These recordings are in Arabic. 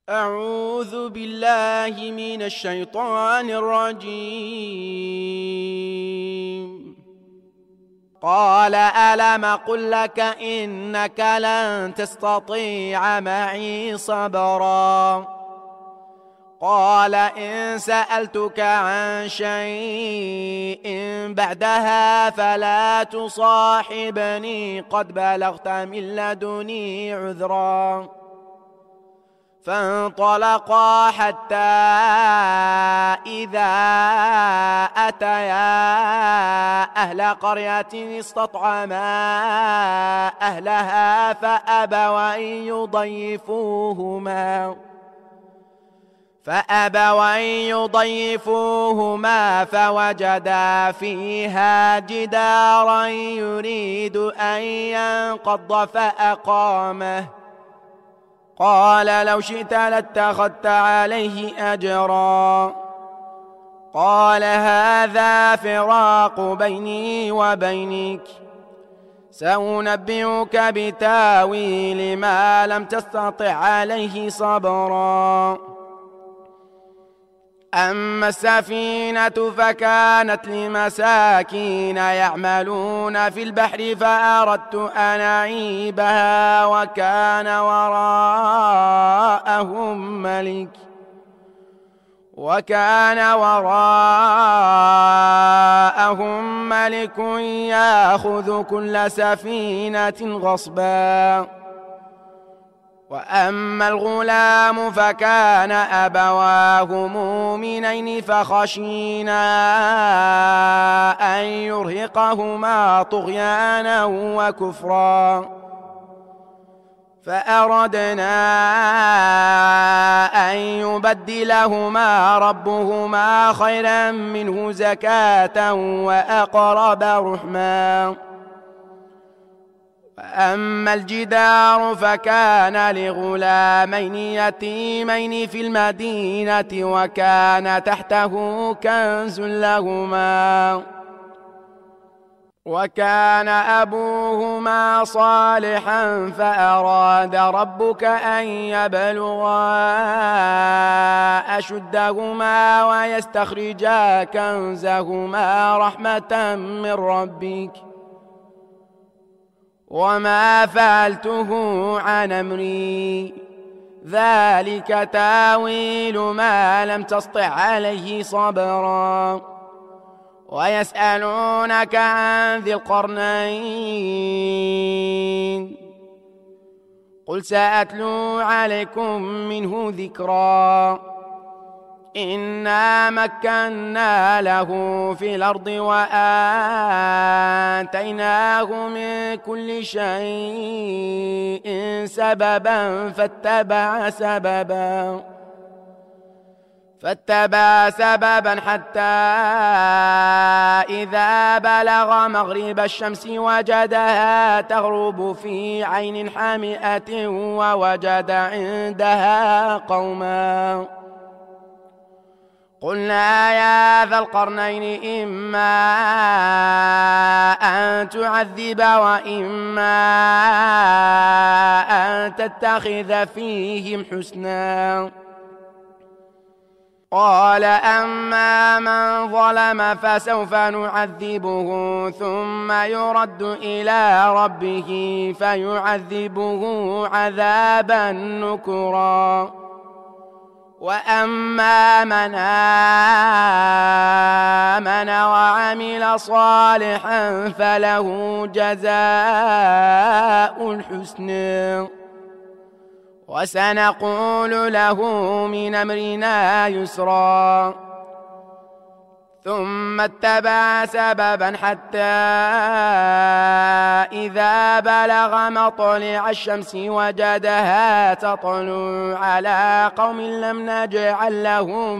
أعوذ بالله من الشيطان الرجيم. قال ألم قل لك إنك لن تستطيع معي صبرا. قال إن سألتك عن شيء بعدها فلا تصاحبني قد بلغت من لدني عذرا. فانطلقا حتى إذا أتيا أهل قرية استطعما أهلها فأبوا أن يضيفوهما فوجدا فيها جدارا يريد أن ينقض فأقامه. قال لو شئت لاتخذت عليه أجرا. قال هذا فراق بيني وبينك، سأنبئك بتاويل ما لم تستطع عليه صبرا. أما السفينة فكانت لمساكين يعملون في البحر فأردت أن أعيبها وكان وراءهم ملك يأخذ كل سفينة غصبا. وأما الغلام فكان أبواه مؤمنين فخشينا أن يرهقهما طغيانا وكفرا، فأردنا أن يبدلهما ربهما خيرا منه زكاة وأقرب رحما. وأما الجدار فكان لغلامين يتيمين في المدينة وكان تحته كنز لهما وكان أبوهما صالحا فأراد ربك أن يبلغا أشدهما ويستخرجا كنزهما رحمة من ربك وما فعلته عن أمري ذلك تاويل ما لم تسطع عليه صبرا. ويسألونك عن ذي القرنين قل سأتلو عليكم منه ذكرا. إنا مكنا له في الأرض وآتيناه من كل شيء سببا فاتبع سببا حتى إذا بلغ مغرب الشمس وجدها تغرب في عين حامئة ووجد عندها قوما. قلنا يا ذا القرنين إما أن تعذب وإما أن تتخذ فيهم حسنا. قال أما من ظلم فسوف نعذبه ثم يرد إلى ربه فيعذبه عذابا نكرا. وأما من آمن وعمل صالحا فله جزاء الحسنى وسنقول له من أمرنا يسرا. ثم اتبع سببا حتى إذا بلغ مطلع الشمس وجدها تطلع على قوم لم نجعل لهم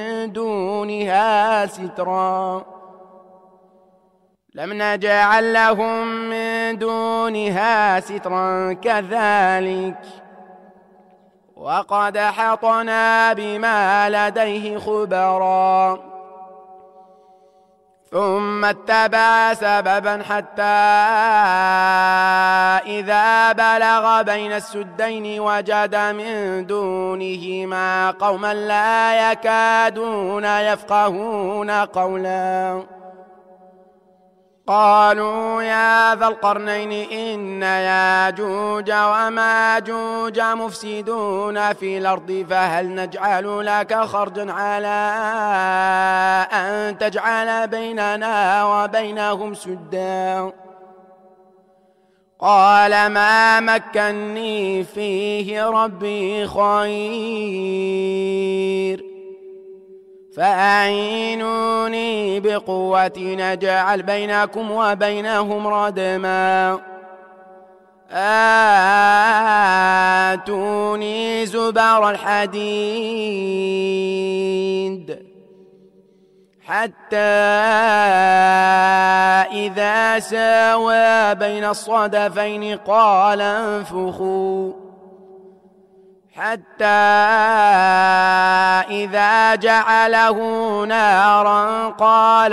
من دونها سترا كذلك وقد حطنا بما لديه خبرا. ثم اتبع سببا حتى إذا بلغ بين السدين وجد من دونهما قوما لا يكادون يفقهون قولا قالوا يا ذا القرنين إن ياجوج وماجوج مفسدون في الأرض فهل نجعل لك خرجا على أن تجعل بيننا وبينهم سدا قال ما مكني فيه ربي خير فأعينوني بقوة نجعل بينكم وبينهم ردما آتوني زبر الحديد حتى إذا ساوى بين الصدفين قال انفخوا حتى إذا جعله نارا قال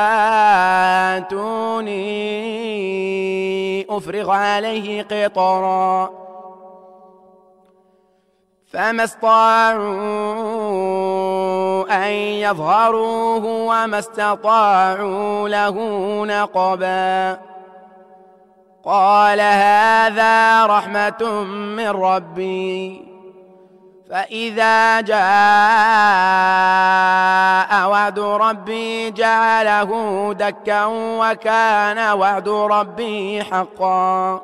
آتوني أفرغ عليه قطرا فما استطاعوا أن يظهروه وما استطاعوا له نقبا قال هذا رحمة من ربي فإذا جاء وعد ربي جعله دكا وكان وعد ربي حقا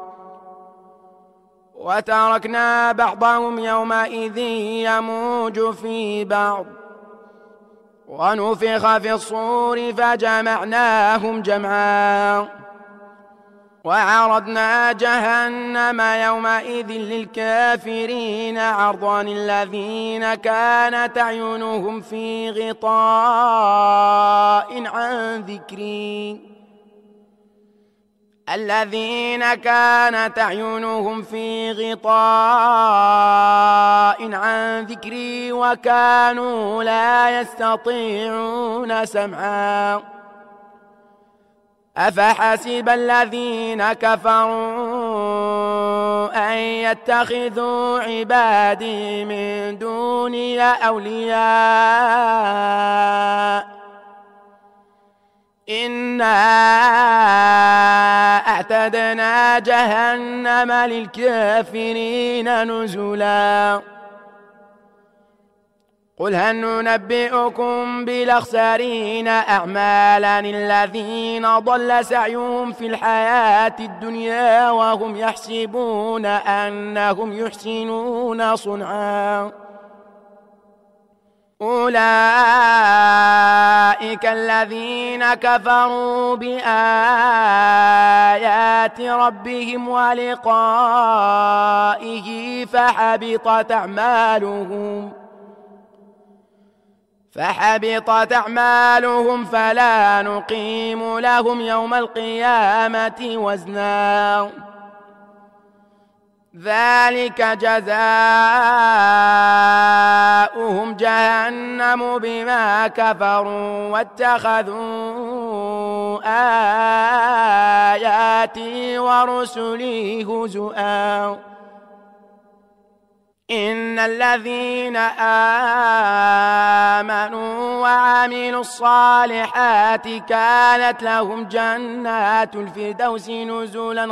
وتركنا بعضهم يومئذ يموج في بعض ونفخ في الصور فجمعناهم جمعا وعرضنا جهنم يومئذ للكافرين عرضا الذين كانت أعينهم في غطاء عن ذكري الذين كانت أعينهم في غطاء عن ذكري وكانوا لا يستطيعون سمعا أفحسب الذين كفروا أن يتخذوا عبادي من دوني أولياء إنا أعتدنا جهنم للكافرين نزلا قل هل ننبئكم بالأخسرين أعمالا الذين ضل سعيهم في الحياة الدنيا وهم يحسبون أنهم يحسنون صنعا أولئك الذين كفروا بآيات ربهم ولقائه فحبطت أعمالهم فلا نقيم لهم يوم القيامة وزنا ذلك جزاؤهم جهنم بما كفروا واتخذوا آياتي ورسلي هزؤا إن الذين آمنوا وعملوا الصالحات كانت لهم جنات الفردوس نزلا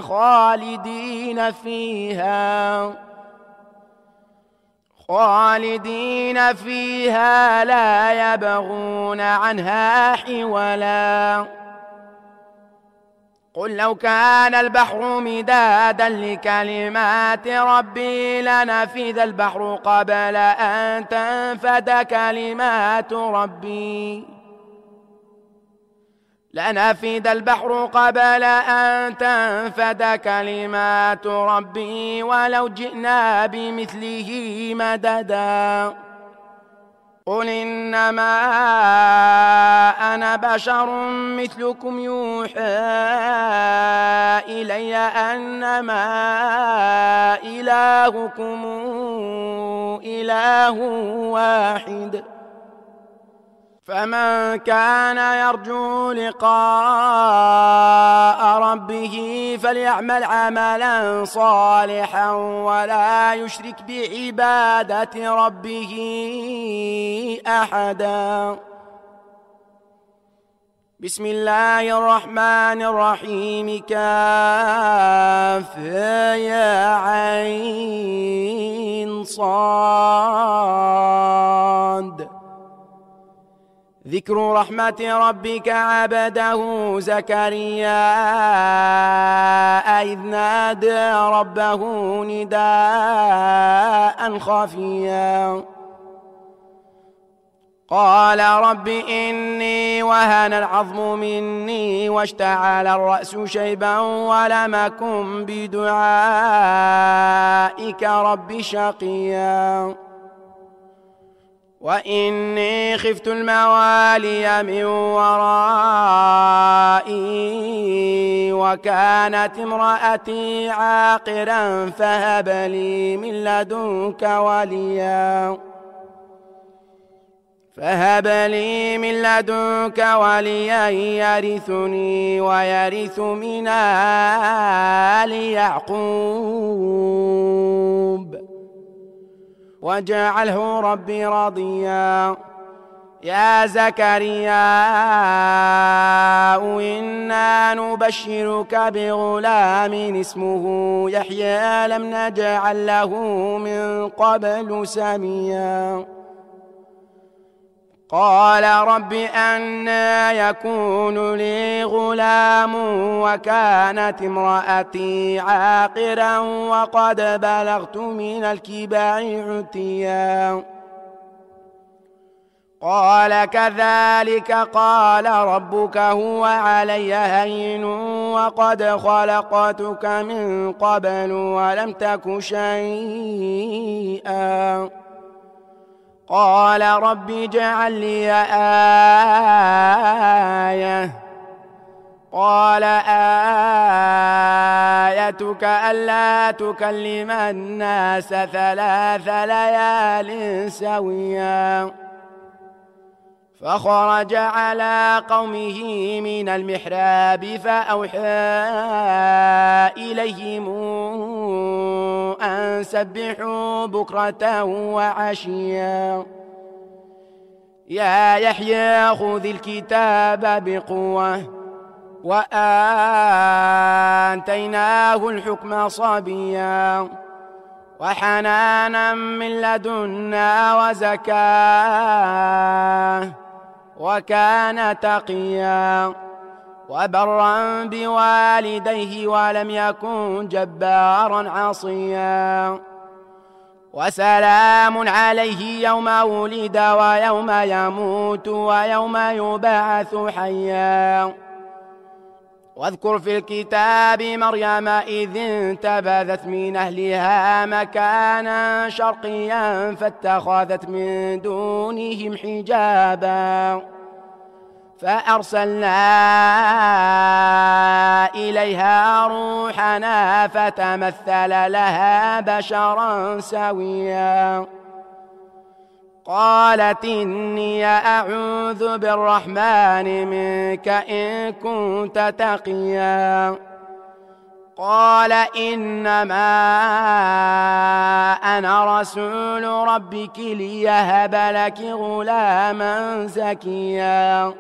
خالدين فيها لا يبغون عنها حولا قل لو كان البحر مدادا لكلمات ربي لنفذ البحر قبل أن تنفد كلمات ربي ولو جئنا بمثله مددا قل إنما أنا بشر مثلكم يوحى إلي أنما إلهكم إله واحد فمن كان يرجو لقاء ربه فليعمل عملا صالحا ولا يشرك بعبادة ربه أحدا. بسم الله الرحمن الرحيم. كافها عين صاد. ذكر رحمة ربك عبده زكريا إذ نادى ربه نداء خفيا قال رب إني وهن العظم مني واشتعل الرأس شيبا ولم أكن بدعائك رب شقيا وإني خفت الموالي من ورائي وكانت امرأتي عاقرا فهب لي من لدنك وليا يرثني ويرث من آل يعقوب واجعله ربي رضيا. يا زكريا إنا نبشرك بغلام اسمه يحيى لم نجعل له من قبل سميا. قال رب أنى يكون لي غلام وكانت امرأتي عاقرا وقد بلغت من الكبر عتيا. قال كذلك قال ربك هو علي هين وقد خلقتك من قبل ولم تك شيئا. قال رب اجعل لي آية. قال آيتك ألا تكلم الناس 3 ليال سويا. فخرج على قومه من المحراب فأوحى إليهم أن سبحوا بكرة وعشيا. يا يحيى خذ الكتاب بقوة وآتيناه الحكم صبيا وحنانا من لدنا وزكاة وكان تقيا وبرا بوالديه ولم يكن جبارا عصيا. وسلام عليه يوم ولد ويوم يموت ويوم يبعث حيا. واذكر في الكتاب مريم إذ انتبذت من أهلها مكانا شرقيا فاتخذت من دونهم حجابا فأرسلنا إليها روحنا فتمثل لها بشرا سويا. قالت إني أعوذ بالرحمن منك إن كنت تقيا. قال إنما أنا رسول ربك ليهب لك غلاما زكيا.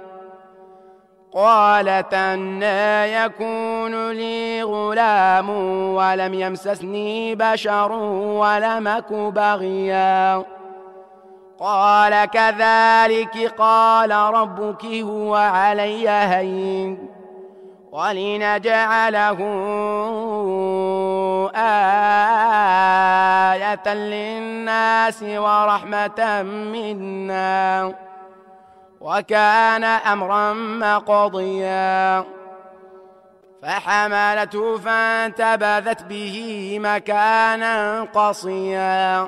قالت أنى يكون لي غلام ولم يمسسني بشر ولم أك بغيا. قال كذلك قال ربك هو علي هين ولنجعله آية للناس ورحمة منا وكان أمرا مقضيا. فحملته فانتبذت به مكانا قصيا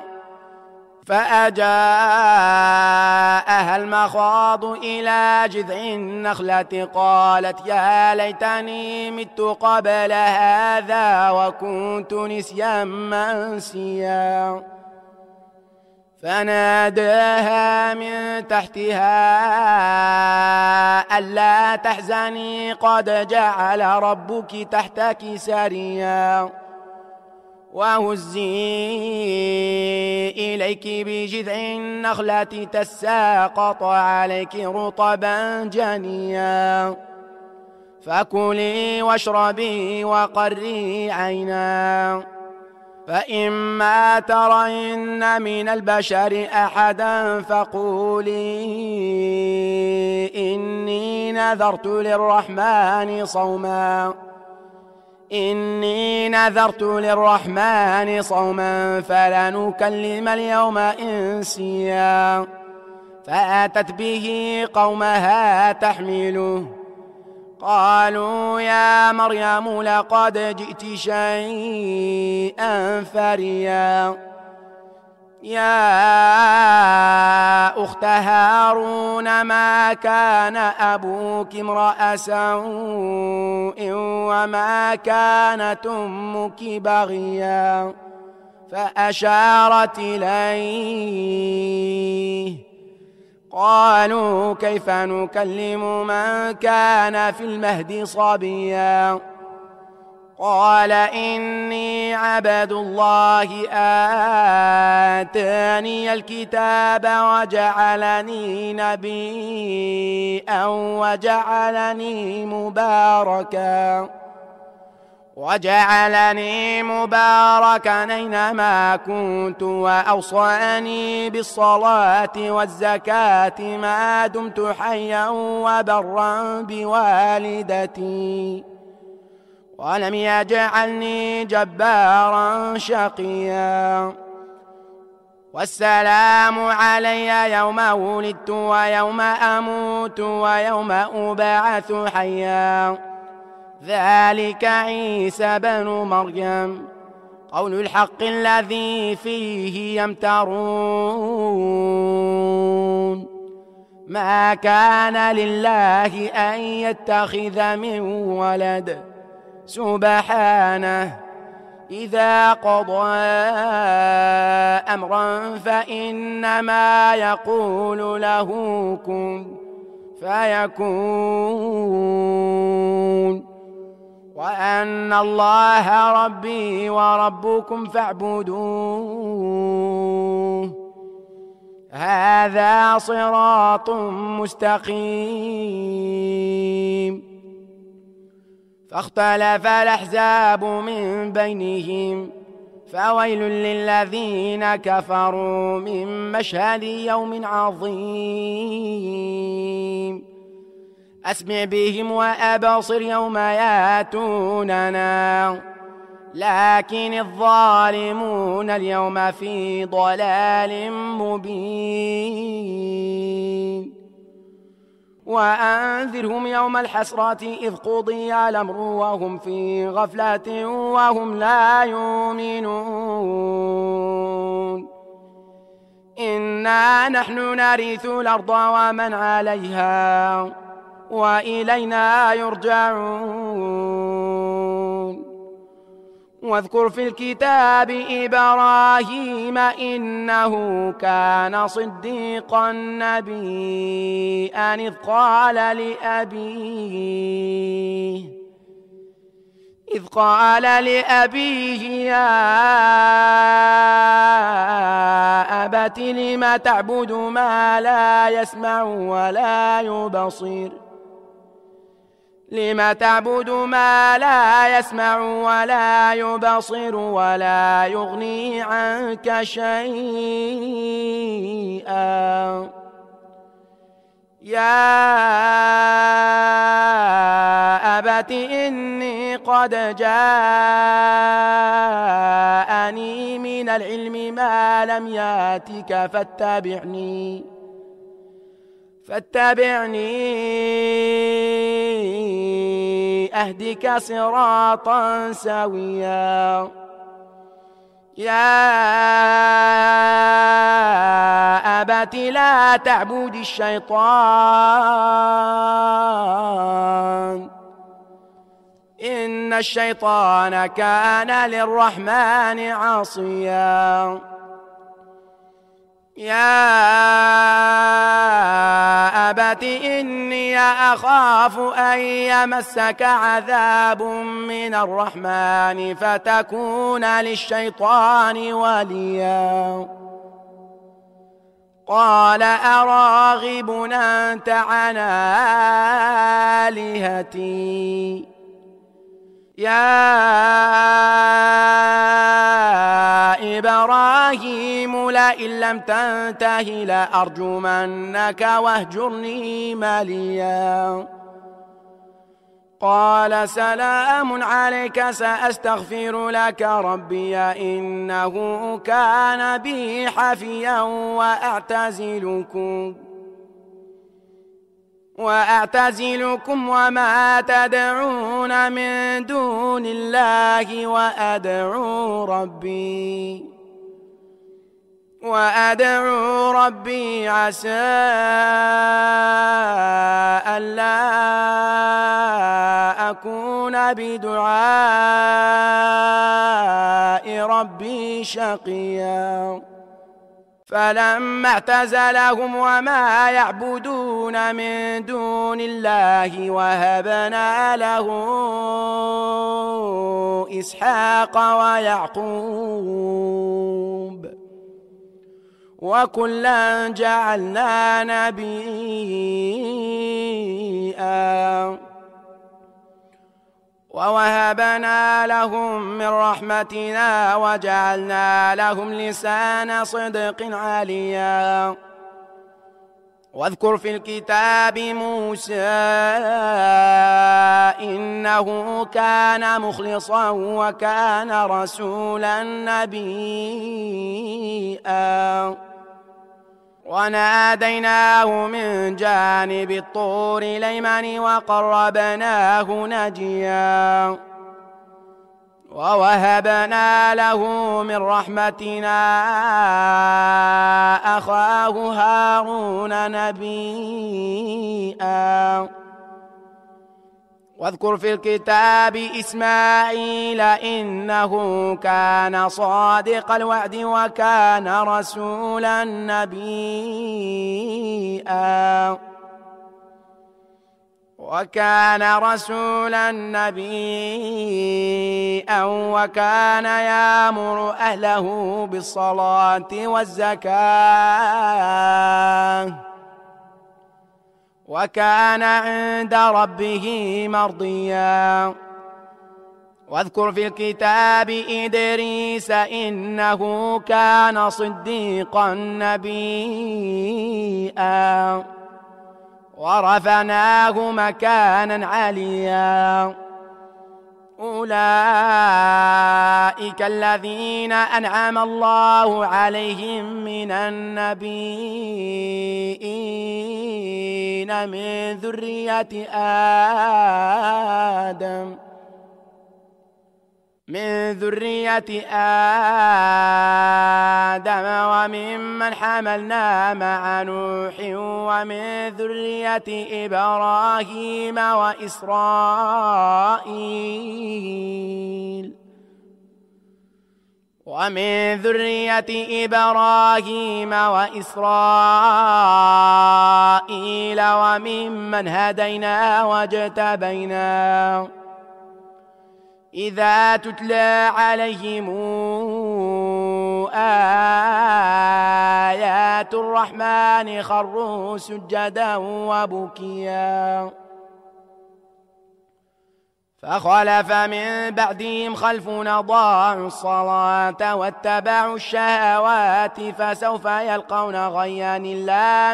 فأجاءها المخاض إلى جذع النخلة قالت يا ليتني مت قبل هذا وكنت نسيا منسيا. فناداها من تحتها ألا تحزني قد جعل ربك تحتك سريا وهزي إليك بجذع النخلة تساقط عليك رطبا جنيا فكلي واشربي وقري عينا فإما ترين من البشر أحدا فقولي إني نذرت للرحمن صوما فلن نكلم اليوم إنسيا فأتت به قومها تحمله قالوا يا مريم لقد جئت شيئا فريا يا أخت هارون ما كان أبوك امرأ سوء وما كانت أمك بغيا فأشارت إليه قالوا كيف نكلم من كان في المهد صبيا قال إني عبد الله آتاني الكتاب وجعلني نبيا وجعلني مباركا أينما كنت وأوصاني بالصلاة والزكاة ما دمت حيا وبرا بوالدتي ولم يجعلني جبارا شقيا والسلام علي يوم ولدت ويوم أموت ويوم أبعث حيا ذلك عيسى بن مريم قول الحق الذي فيه يمترون ما كان لله أن يتخذ من ولد سبحانه إذا قضى أمرا فإنما يقول له كن فيكون وأن الله ربي وربكم فاعبدوه هذا صراط مستقيم فاختلف الأحزاب من بينهم فويل للذين كفروا من مشهد يوم عظيم أسمع بهم وأبصر يوم ياتوننا لكن الظالمون اليوم في ضلال مبين وأنذرهم يوم الحسرة إذ قضي الأمر وهم في غفلة وهم لا يؤمنون إنا نحن نرث الأرض ومن عليها وإلينا يرجعون واذكر في الكتاب إبراهيم إنه كان صديقا نبيا إذ قال لأبيه يا أبت لم تعبد ما لا يسمع ولا يبصر ولا يغني عنك شيئا يا أبت إني قد جاءني من العلم ما لم ياتك فاتبعني أهدك صراطا سويا يا أبت لا تعبد الشيطان إن الشيطان كان للرحمن عصيا يا أبت إني أخاف أن يمسك عذاب من الرحمن فتكون للشيطان وليا قال أراغب أنت عن آلهتي يا إبراهيم لئن لم تنته لأرجمنك واهجرني مليا قال سلام عليك سأستغفر لك ربي إنه كان بي حفيا وأعتزلكم وما تدعون من دون الله وأدعو ربي عسى ألا أكون بدعاء ربي شقيا فلما اعتزلهم وما يعبدون من دون الله وهبنا له إسحاق ويعقوب وكلا جعلنا نبيا ووهبنا لهم من رحمتنا وجعلنا لهم لسان صدق عليا واذكر في الكتاب موسى إنه كان مخلصا وكان رسولا نبيا وناديناه من جانب الطور الأيمن وقربناه نجيا ووهبنا له من رحمتنا أخاه هارون نبيا واذكر في الكتاب إسماعيل إنه كان صادق الوعد وكان رسولا نبيا وكان يأمر أهله بالصلاة والزكاة وكان عند ربه مرضيا واذكر في الكتاب إدريس إنه كان صديقا نبيا ورفعناه مكانا عليا أولئك الذين أنعم الله عليهم من النبيين من ذرية آدم وممن حملنا مع نوح ومن ذرية إبراهيم وإسرائيل وممن هدينا واجتبينا إذا تتلى عليهم آيات الرحمن خروا سجدا وبكيا فخلف من بعدهم خلف أضاعوا الصلاة واتبعوا الشهوات فسوف يلقون غيا إلا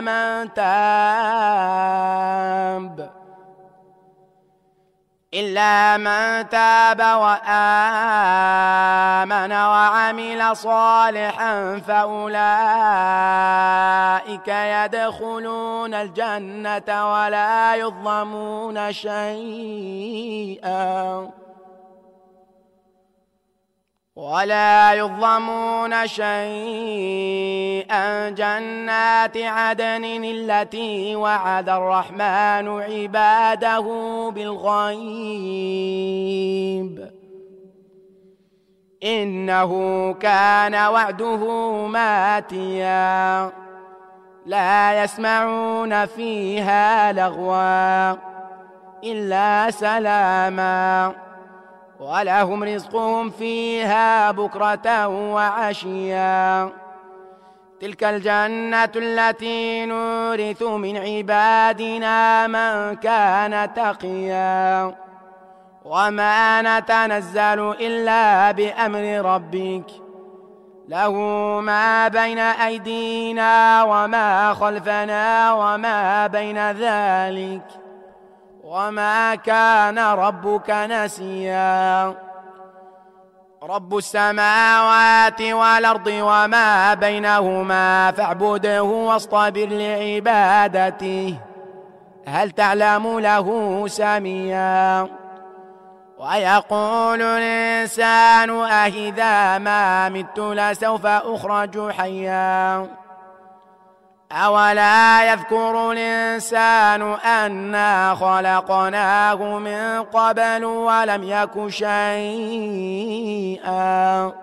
من تاب وآمن وعمل صالحا فأولئك يدخلون الجنة ولا يظلمون شيئا جنات عدن التي وعد الرحمن عباده بالغيب إنه كان وعده ماتيا لا يسمعون فيها لغوا إلا سلاما ولهم رزقهم فيها بكرة وعشيا تلك الجنة التي نورث من عبادنا من كان تقيا وما نتنزل إلا بأمر ربك له ما بين أيدينا وما خلفنا وما بين ذلك وما كان ربك نسيا رب السماوات والأرض وما بينهما فاعبده واصطبر لعبادته هل تعلم له سميا ويقول الإنسان أإذا ما مت لسوف أخرج حيا أولا يذكر الإنسان أنا خلقناه من قبل ولم يك شيئا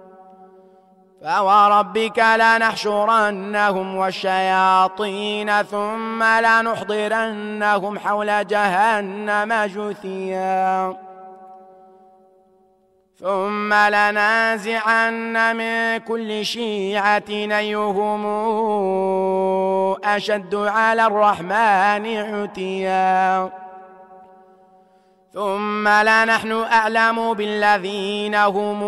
فوربك لنحشرنهم والشياطين ثم لنحضرنهم حول جهنم جثيا ثم لنازعن من كل شيعة أيهم أشد على الرحمن عتيا ثم لنحن أعلم بالذين هم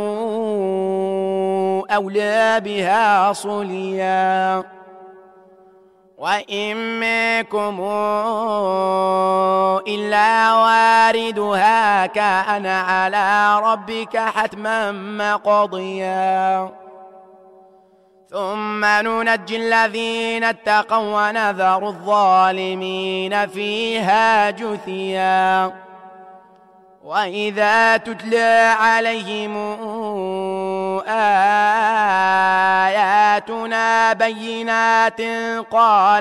أولى بها صليا وإن منكم إلا واردها كان على ربك حتما مقضيا ثم ننجي الذين اتقوا ونذر الظالمين فيها جثيا وإذا تتلى عليهم آياتنا بينات قال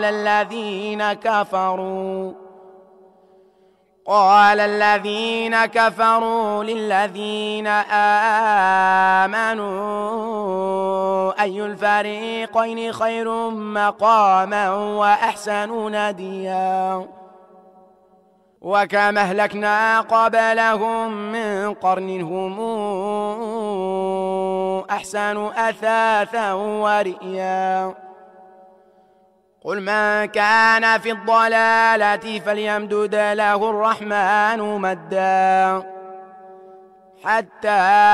الذين كفروا للذين آمنوا أي الفريقين خير مقاما وأحسن نديا وكم أهلكنا قبلهم من قرن هم أحسن أثاثا ورئيا قل من كان في الضلالة فليمدد له الرحمن مدا حتى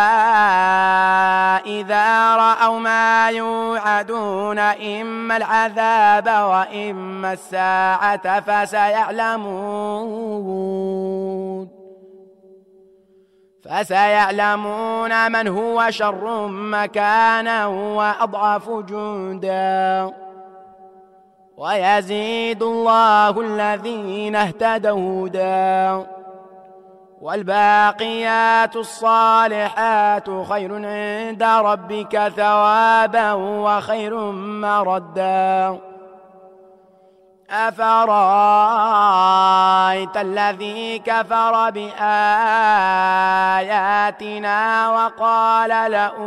إذا رأوا ما يوعدون إما العذاب وإما الساعة فسيعلمون من هو شر مكانا وأضعف جندا ويزيد الله الذين اهتدوا هدى والباقيات الصالحات خير عند ربك ثوابا وخير مردا أفرأيت الذي كفر بآياتنا وقال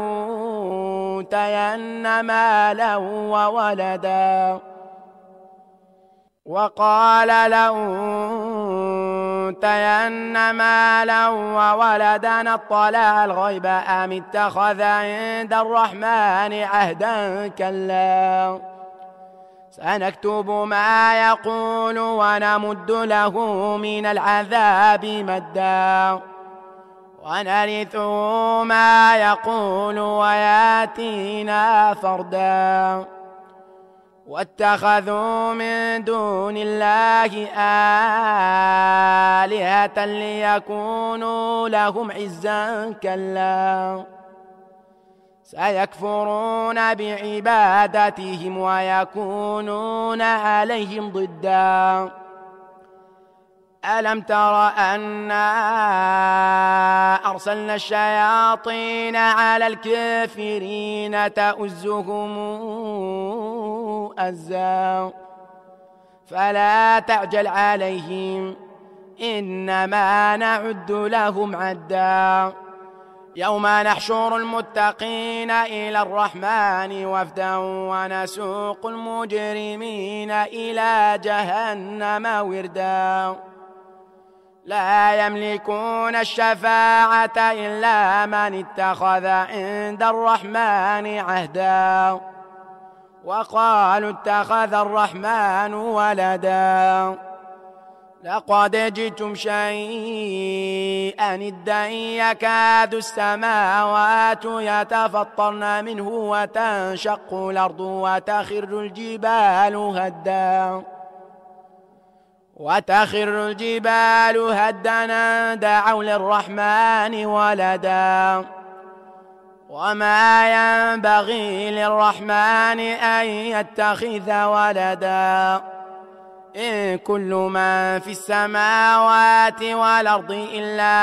لأوتين مالا وولدا اطلع الغيب أم اتخذ عند الرحمن عهدا كلا سنكتب ما يقول ونمد له من العذاب مدا ونرثه ما يقول وياتينا فردا واتخذوا من دون الله آلهة ليكونوا لهم عزا كلا سيكفرون بعبادتهم ويكونون عليهم ضدا ألم تر أنا أرسلنا الشياطين على الكافرين تؤزهم أزا فلا تعجل عليهم إنما نعد لهم عدا يوم نحشر المتقين إلى الرحمن وفدا ونسوق المجرمين إلى جهنم وردا لا يملكون الشفاعة إلا من اتخذ عند الرحمن عهدا وقالوا اتخذ الرحمن ولدا لقد جئتم شيئا إدا يكاد السماوات يتفطرن منه وتنشق الأرض وتخر الجبال هدا دعوا للرحمن ولدا وما ينبغي للرحمن أن يتخذ ولدا إن كل من في السماوات والأرض إلا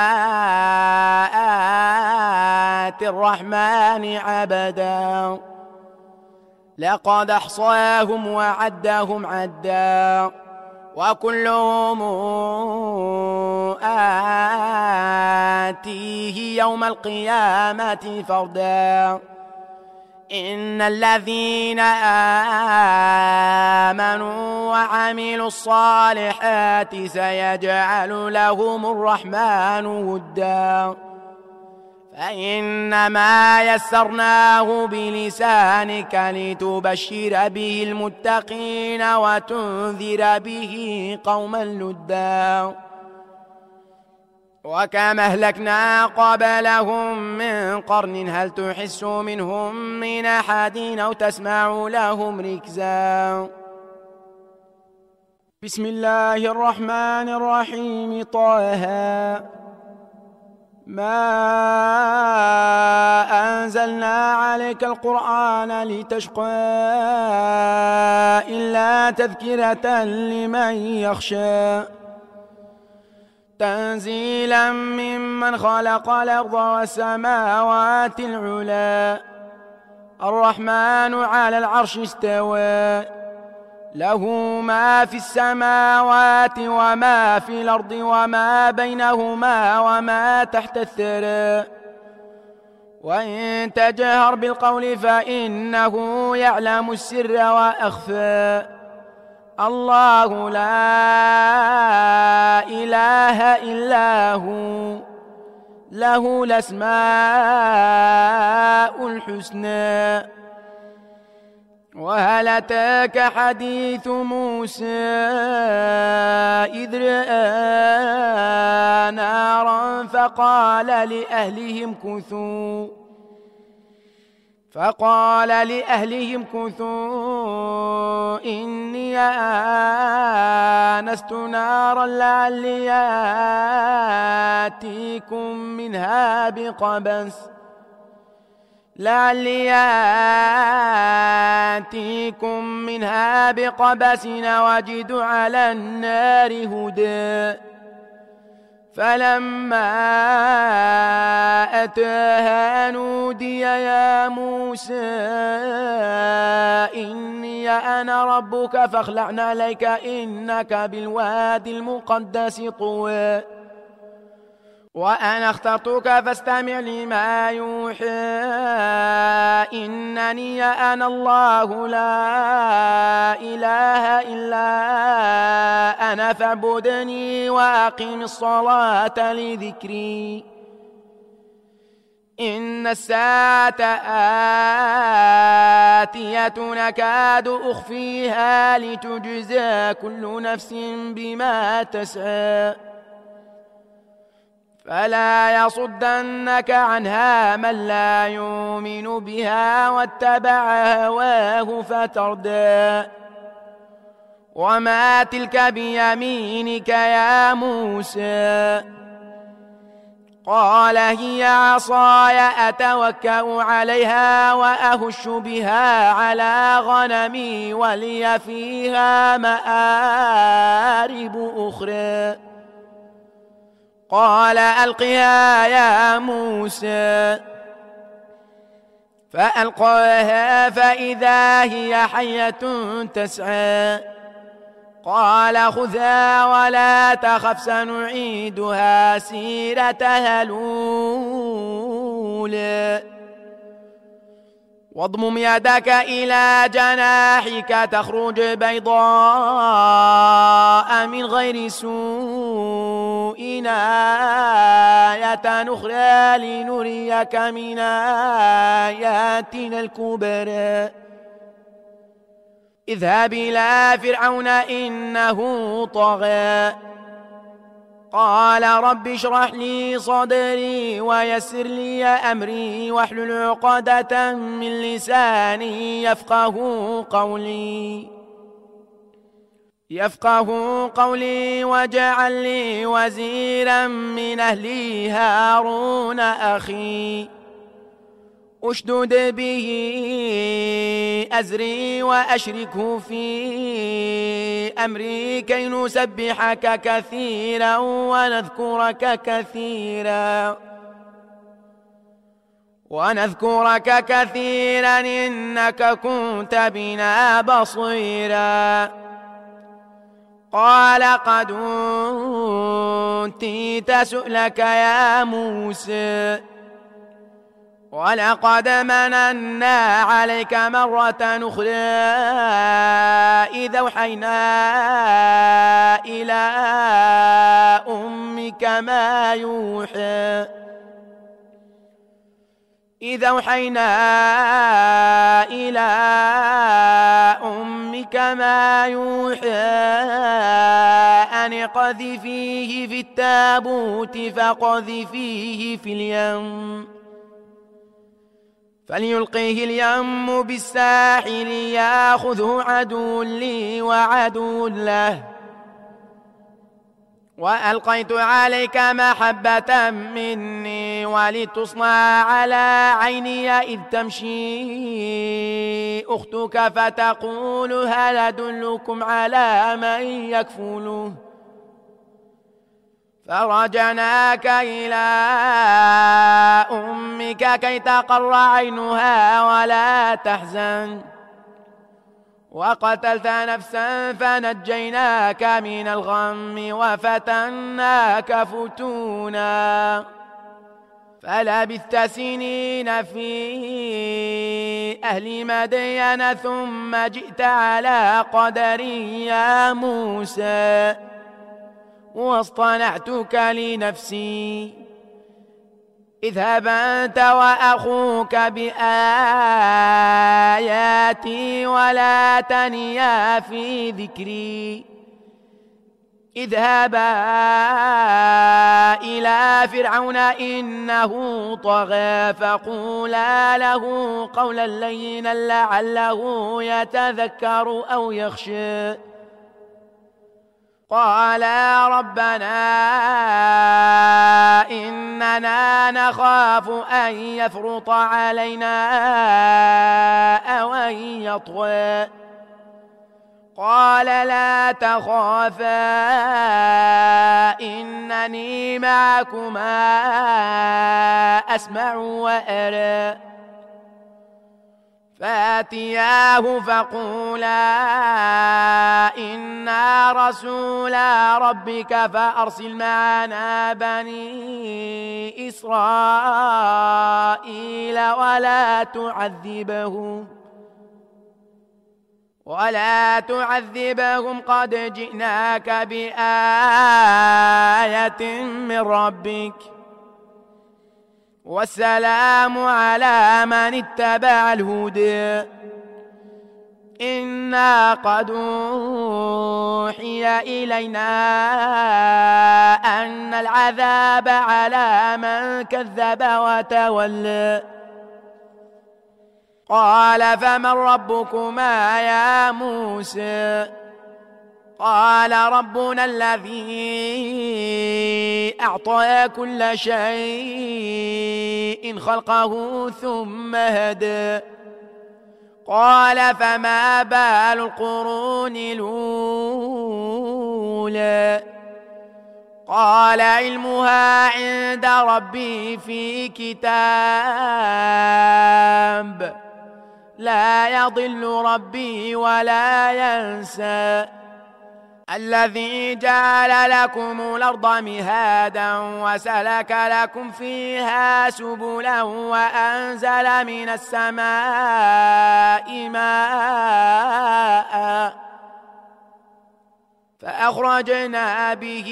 آتي الرحمن عبدا لقد أحصاهم وعدهم عدا وكلهم آتيه يوم القيامة فردا إن الذين آمنوا وعملوا الصالحات سيجعل لهم الرحمن ودا فإنما يسرناه بلسانك لتبشر به المتقين وتنذر به قوما لدا وكما أهلكنا قبلهم من قرن هل تحس منهم من أحد أو تسمع لهم ركزا بسم الله الرحمن الرحيم طه ما أنزلنا عليك القرآن لتشقى إلا تذكرة لمن يخشى تنزيلا ممن خلق الأرض والسماوات العلى الرحمن على العرش استوى له ما في السماوات وما في الأرض وما بينهما وما تحت الثرى وإن تجهر بالقول فإنه يعلم السر وأخفى الله لا إله إلا هو له الأسماء الحسنى وهل أتاك حديث موسى إذ رأى نارا فقال لأهلهم كثوا إني آنست نارا لعلي آتيكم منها بقبس وجد على النار هدى فلما أتاها نودي يا موسى إني أنا ربك فاخلع عليك إنك بالوادي المقدس طوى وأنا اخترتك فاستمع لما يوحى إنني أنا الله لا إله إلا أنا فاعبدني وأقم الصلاة لذكري إن الساعة آتية نكاد أخفيها لتجزى كل نفس بما تسعى فلا يصدنك عنها من لا يؤمن بها واتبع هواه فتردى وما تلك بيمينك يا موسى قال هي عصاي أتوكأ عليها وأهش بها على غنمي ولي فيها مآرب أخرى قال ألقها يا موسى فألقاها فإذا هي حية تسعى قال خذها ولا تخف سنعيدها سيرتها الأولى الأولى واضمم يدك إلى جناحك تخرج بيضاء من غير سوء آية أخرى لنريك من آياتنا الكبرى اذهب إلى فرعون إنه طغى قال رب اشرح لي صدري ويسر لي أمري واحلل عقدة من لساني يفقه قولي واجعل لي وزيرا من أهلي هارون أخي أشدد به أزري وأشركه في أمري كي نسبحك كثيرا ونذكرك كثيرا إنك كنت بنا بصيرا قال قد أوتيت سؤلك يا موسى ولقد مننا عليك مرة أخرى إذا أوحينا إلى أمك ما يوحى أن اقذفيه في التابوت فقذفيه في اليم فليلقيه اليم بالساحل ياخذه عدو لي وعدو له وألقيت عليك محبة مني ولتصنع على عيني إذ تمشي أختك فتقول هل أدلكم على من يكفله فرجعناك إلى أمك كي تقر عينها ولا تحزن وقتلت نفسا فنجيناك من الغم وفتناك فتونا فلبثت سنين في أهل مدين ثم جئت على قدري يا موسى واصطنعتك لنفسي اذهب أنت وأخوك بآياتي ولا تنيا في ذكري اذهبا إلى فرعون إنه طغى فقولا له قولا لينا لعله يتذكر أو يخشى قالا ربنا إننا نخاف أن يفرط علينا أو أن يطغى قال لا تخافا إنني معكما أسمع وأرى فأتياه فقولا إنا رسولا ربك فأرسل معنا بني إسرائيل ولا تعذبهم قد جئناك بآية من ربك والسلام على من اتبع الهدى إنا قد أوحي إلينا أن العذاب على من كذب وتولى قال فمن ربكما يا موسى قال ربنا الذي أعطى كل شيء خلقه ثم هدى قال فما بال القرون الأولى قال علمها عند ربي في كتاب لا يضل ربي ولا ينسى الذي جعل لكم الأرض مهادا وسلك لكم فيها سبلا وأنزل من السماء ماء فأخرجنا به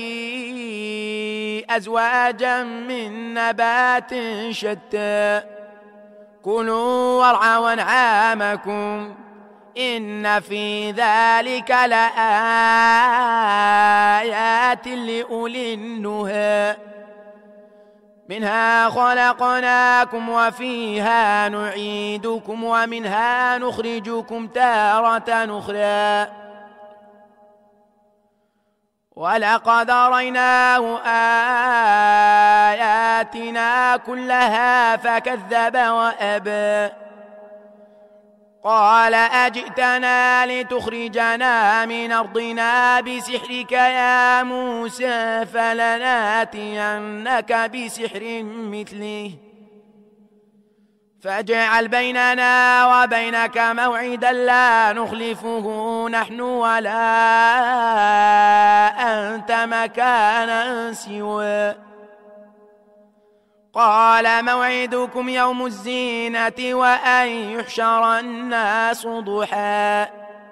أزواجا من نبات شتى كلوا وارعوا أنعامكم إن في ذلك لآيات لأولي النهى منها خلقناكم وفيها نعيدكم ومنها نخرجكم تارة أخرى ولقد رأيناه آياتنا كلها فكذب وأبى قال أجئتنا لتخرجنا من أرضنا بسحرك يا موسى فلناتينك بسحر مثله فاجعل بيننا وبينك موعدا لا نخلفه نحن ولا أنت مكانا سوى قال موعدكم يوم الزينة وأن يحشر الناس ضحى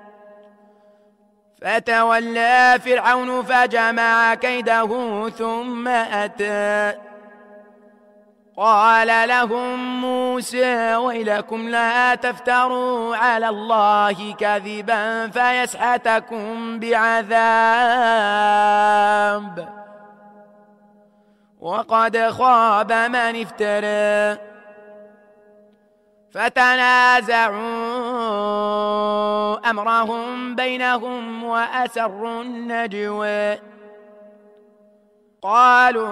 فتولى فرعون فجمع كيده ثم أتى قال لهم موسى ويلكم لا تفتروا على الله كذبا فيسحتكم بعذاب وقد خاب من افترى فتنازعوا أمرهم بينهم وأسروا النجوى قالوا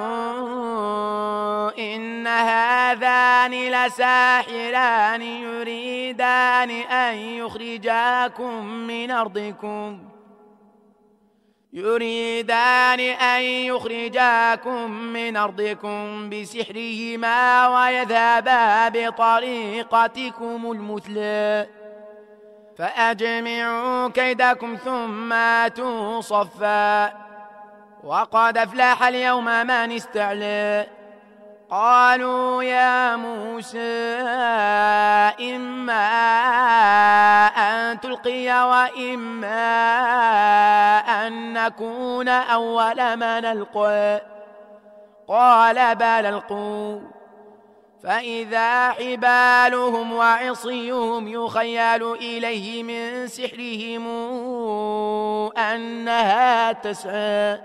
إن هذان لساحران يريدان أن يخرجاكم من أرضكم بسحرهما ويذهبا بطريقتكم المثلى فأجمعوا كيدكم ثم آتوا صفا وقد أفلح اليوم من استعلى قالوا يا موسى إما أن تلقي وإما أن نكون أول من ألقى قال بل ألقوا فإذا حبالهم وعصيهم يخيل إليه من سحرهم أنها تسعى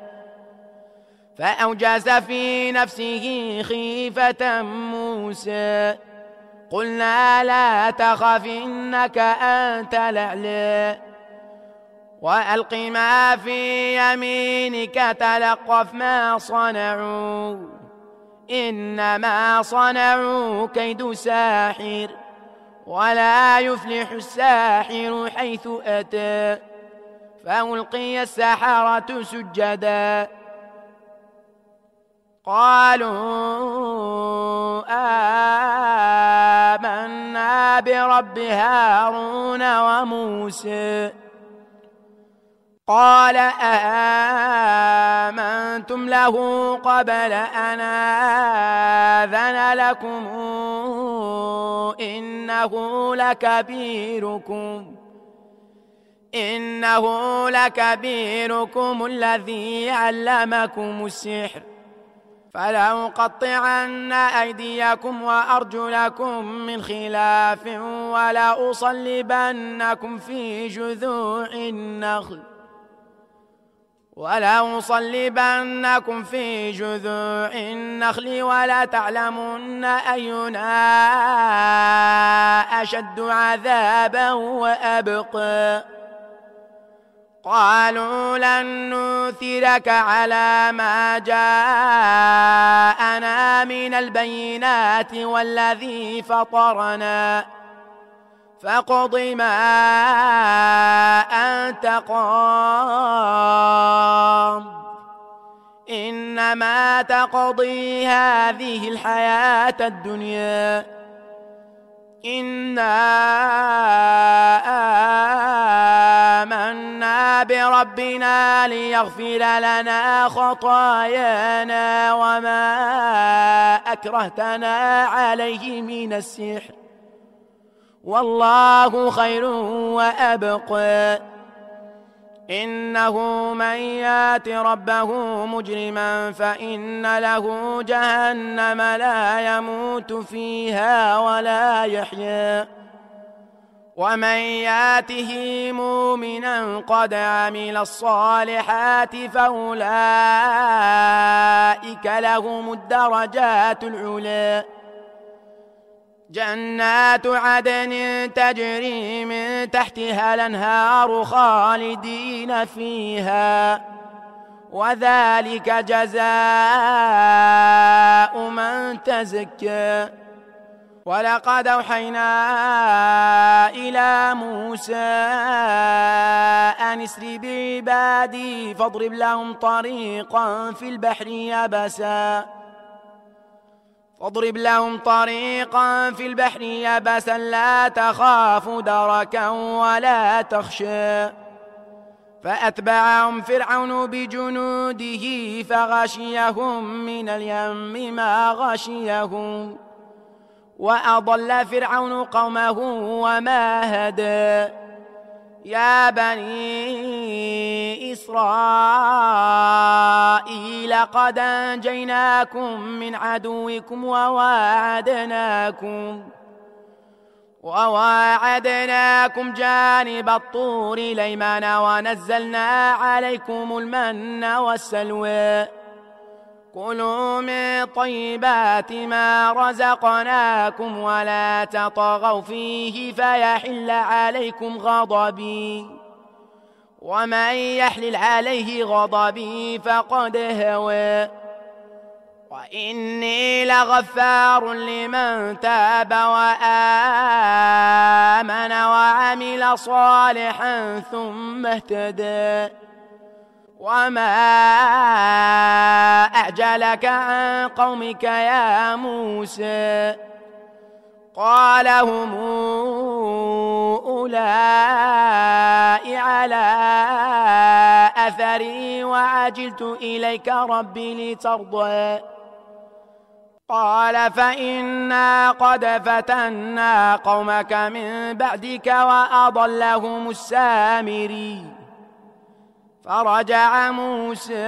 فأوجس في نفسه خيفة موسى قلنا لا تخف إنك أنت الأعلى وألق ما في يمينك تلقف ما صنعوا إنما صنعوا كيد ساحر ولا يفلح الساحر حيث أتى فألقي السحرة سجدا قالوا آمنا برب هارون وموسى قال آمنتم له قبل أن آذن لكم إنه لكبيركم الذي علمكم السحر فلأقطعن أيديكم وأرجلكم من خلاف ولأصلبنكم في جذوع النخل ولتعلمن أينا أشد عذابا وأبقى قالوا لن نؤثرك على ما جاءنا من البينات والذي فطرنا فاقض ما أنت قاض إنما تقضي هذه الحياة الدنيا إنا آمنا بربنا ليغفر لنا خطايانا وما أكرهتنا عليه من السحر والله خير وأبقى. إنه من يات ربه مجرما فإن له جهنم لا يموت فيها ولا يحيا ومن ياته مؤمنا قد عمل الصالحات فأولئك لهم الدرجات العلى جنات عدن تجري من تحتها الأنهار خالدين فيها وذلك جزاء من تزكى. ولقد أوحينا إلى موسى أن اسر بعبادي فاضرب لهم طريقا في البحر يبسا لا تخاف دركا ولا تخشى. فأتبعهم فرعون بجنوده فغشيهم من اليم ما غشيهم وأضل فرعون قومه وما هدى. يا بني إسرائيل قد أنجيناكم من عدوكم وواعدناكم جانب الطور الأيمن ونزلنا عليكم المن والسلوى. كلوا من طيبات ما رزقناكم ولا تطغوا فيه فيحل عليكم غضبي ومن يحلل عليه غضبي فقد هوى. وإني لغفار لمن تاب وآمن وعمل صالحا ثم اهتدى. وما أعجلك عن قومك يا موسى قال هم أولئك على أثري وعجلت إليك ربي لترضى. قال فإنا قد فتنا قومك من بعدك وأضلهم السامري. فرجع موسى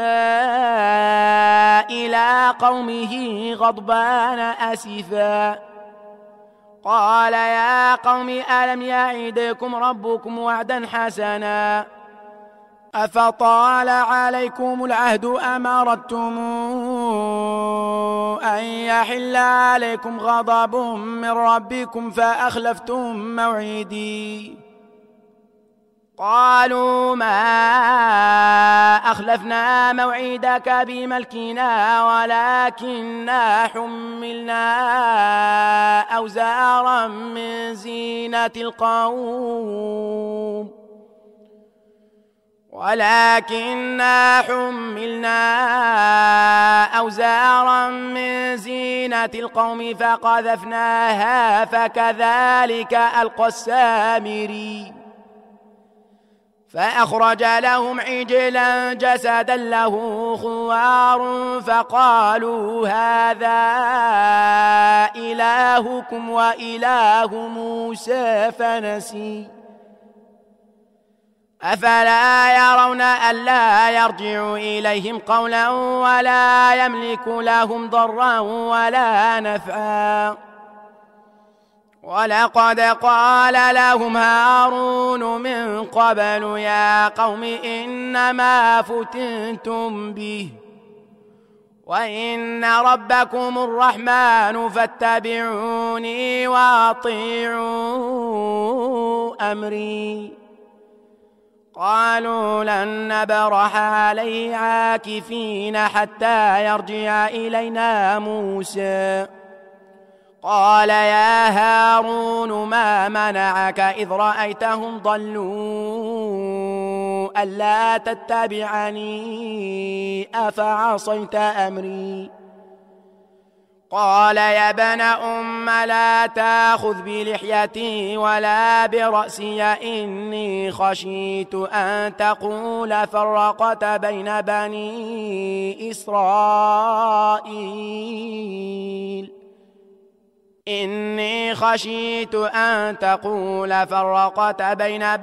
إلى قومه غضبان أسفا قال يا قوم ألم يعدكم ربكم وعدا حسنا أفطال عليكم العهد أم أردتم أن يحل عليكم غضب من ربكم فأخلفتم موعدي. قالوا ما أخلفنا موعدك بملكنا ولكننا حملنا أوزارا من زينة القوم فقذفناها فكذلك ألقى السامري. فأخرج لهم عجلا جسدا له خوار فقالوا هذا إلهكم وإله موسى فنسي. أفلا يرون ألا يرجع إليهم قولا ولا يملك لهم ضرا ولا نفعا. ولقد قال لهم هارون من قبل يا قوم إنما فتنتم به وإن ربكم الرحمن فاتبعوني وأطيعوا أمري. قالوا لن نبرح عليه عاكفين حتى يرجع إلينا موسى. قال يا هارون ما منعك إذ رأيتهم ضلوا ألا تتبعني أفعصيت أمري. قال يا ابن أم لا تأخذ بلحيتي ولا برأسي إني خشيت أن تقول فرقت بين بني إسرائيل إني خشيت أن تقول فرقت بين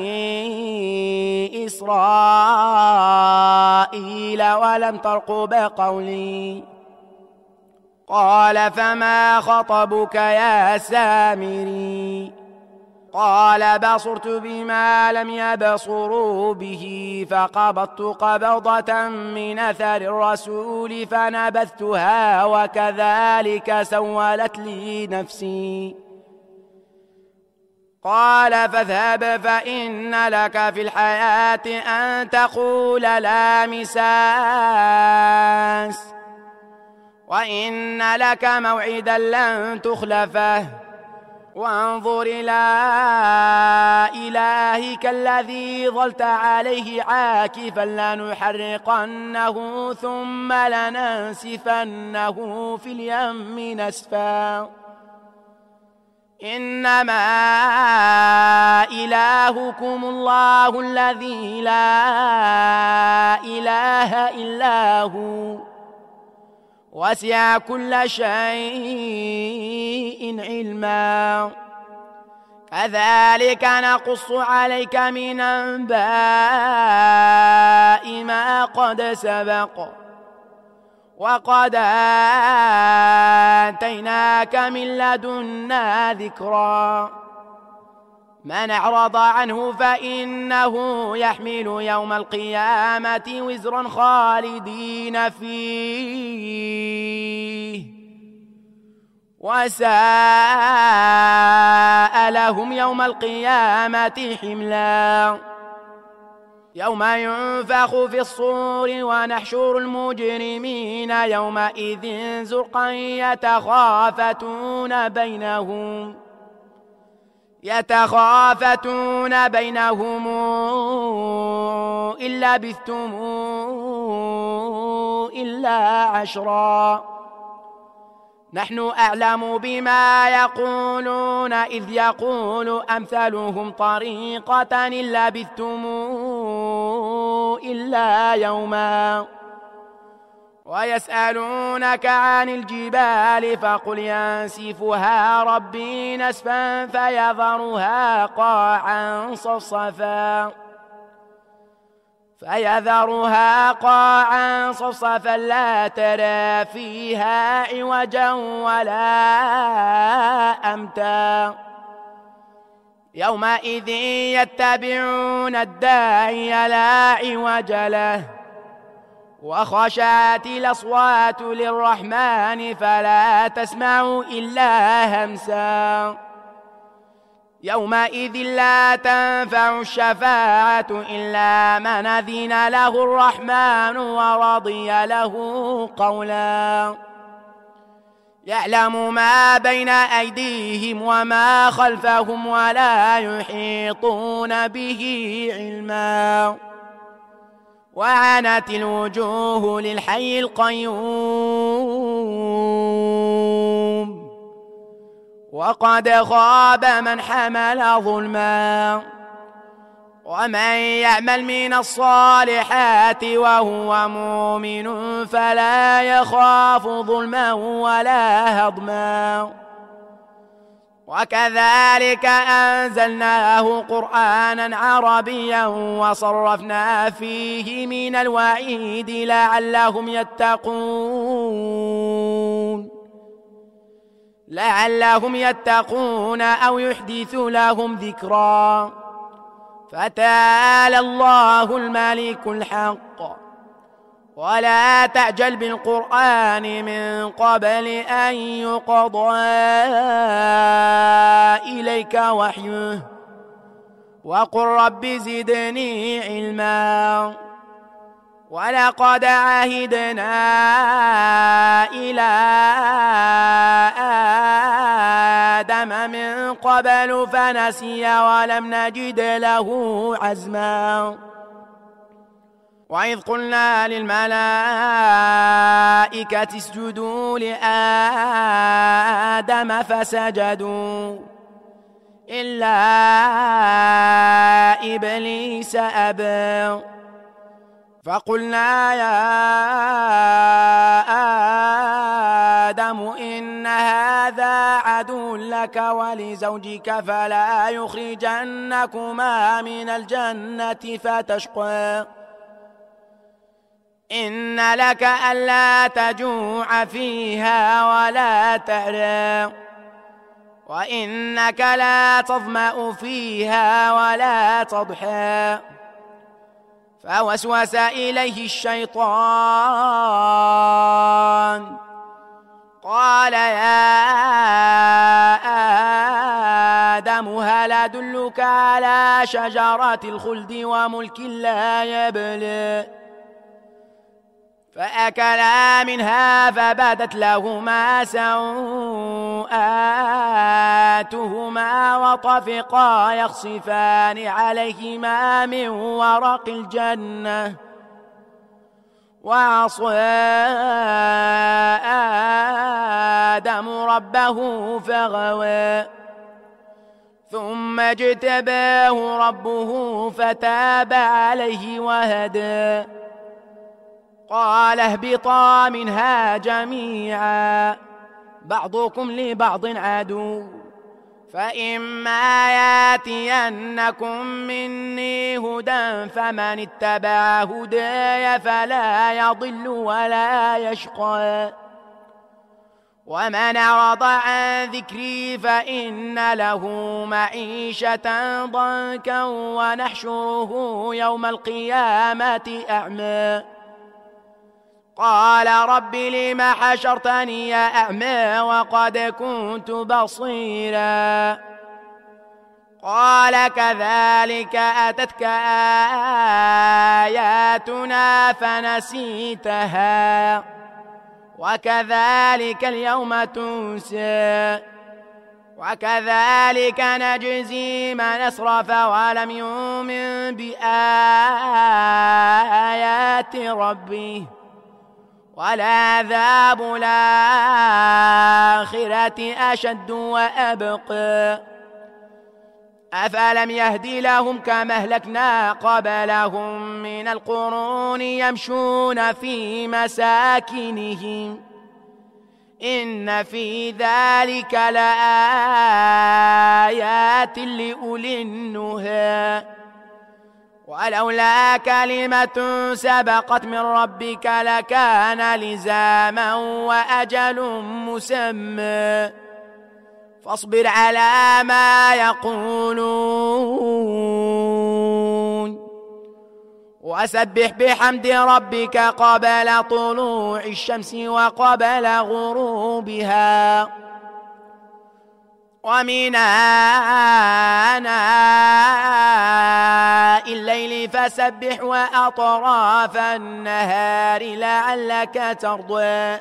بني إسرائيل ولم ترقب قولي قال فما خطبك يا سامري قال بصرت بما لم يبصروا به فقبضت قبضة من أثر الرسول فنبذتها وكذلك سولت لي نفسي قال فاذهب فإن لك في الحياة أن تقول لا مساس وإن لك موعدا لن تخلفه وانظر إلى إلهك الذي ظلت عليه عاكفا لنحرقنه ثم لننسفنه في اليم نسفا إنما إلهكم الله الذي لا إله إلا هو وسع كل شيء علما كذلك نقص عليك من أنباء ما قد سبق وقد آتيناك من لدنا ذكرا من أعرض عنه فإنه يحمل يوم القيامة وزرا خالدين فيه وساء لهم يوم القيامة حملا يوم ينفخ في الصور ونحشر المجرمين يومئذ زرقا يتخافتون بينهم إن لبثتم إلا عشرا نحن أعلم بما يقولون إذ يقول أمثلهم طريقة إن لبثتم إلا يوما ويسألونك عن الجبال فقل ينسفها ربي نسفا فيذرها قاعا صفصفا لا ترى فيها عوجا ولا أمتا يومئذ يتبعون الداعي لا عوج له وخشعت الأصوات للرحمن فلا تسمع إلا همسا يومئذ لا تنفع الشفاعة إلا من أذن له الرحمن ورضي له قولا يعلم ما بين أيديهم وما خلفهم ولا يحيطون به علما وعنت الوجوه للحي القيوم وقد خاب من حمل ظلما ومن يعمل من الصالحات وهو مؤمن فلا يخاف ظلما ولا هضما وكذلك أنزلناه قرآنا عربيا وصرفنا فيه من الوعيد لعلهم يتقون أو يحدث لهم ذكرا فتعالى الله الملك الحق ولا تعجل بالقرآن من قبل أن يقضى إليك وحيه وقل رب زدني علما ولقد عهدنا إلى آدم من قبل فنسي ولم نجد له عزما وإذ قلنا للملائكة اسجدوا لآدم فسجدوا إلا إبليس أبى فقلنا يا آدم إن هذا عدو لك ولزوجك فلا يخرجنكما من الجنة فتشقى إن لك ألا تجوع فيها ولا تعرى وإنك لا تظمأ فيها ولا تضحى فوسوس إليه الشيطان قال يا آدم هل أدلك على شجرة الخلد وملك لا يبلى فأكلا منها فبدت لهما سوآتهما وطفقا يخصفان عليهما من ورق الجنة وعصى آدم ربه فغوى ثم اجتباه ربه فتاب عليه وهدى قال اهبطا منها جميعا بعضكم لبعض عدو فإما ياتينكم مني هدى فمن اتبع هداي فلا يضل ولا يشقى ومن أعرض عن ذكري فإن له معيشة ضنكا ونحشره يوم القيامة أعمى قال رب لم حشرتني أعمى وقد كنت بصيرا قال كذلك أتتك آياتنا فنسيتها وكذلك اليوم تنسى وكذلك نجزي من أسرف ولم يؤمن بآيات ربه ولعذاب الآخرة أشد وأبقى أفلم يهد لهم كما أهلكنا قبلهم من القرون يمشون في مساكنهم إن في ذلك لآيات لأولي النهى ولولا كلمة سبقت من ربك لكان لزاما وأجل مسمى فاصبر على ما يقولون وسبح بحمد ربك قبل طلوع الشمس وقبل غروبها ومن آناء الليل فسبح وأطراف النهار لعلك ترضى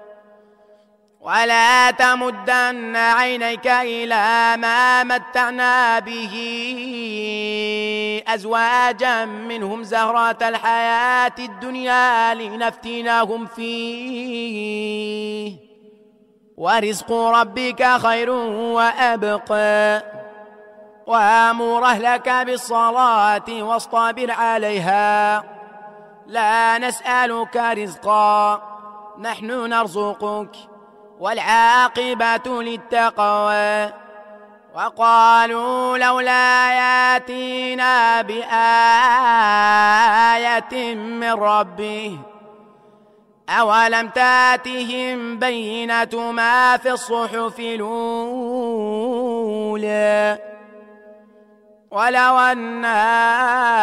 ولا تمدن عينيك إلى ما متعنا به أزواجا منهم زهرة الحياة الدنيا لنفتنهم فيه ورزق ربك خير وأبقى وأمر أهلك بالصلاة واصطبر عليها لا نسألك رزقا نحن نرزقك والعاقبة للتقوى وقالوا لولا ياتينا بآية من ربه أولم تاتهم بينة ما في الصحف الأولى ولو أنا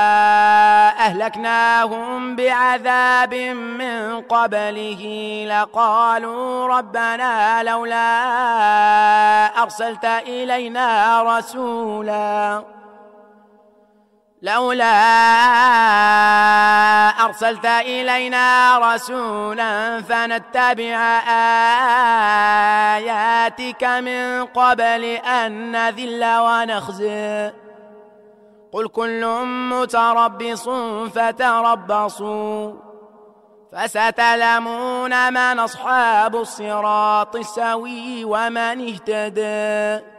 أهلكناهم بعذاب من قبله لقالوا ربنا لولا أرسلت إلينا رسولا فنتبع آياتك من قبل أن نذل ونخزي قل كل متربص فتربصوا فستعلمون من أصحاب الصراط السوي ومن اهتدى.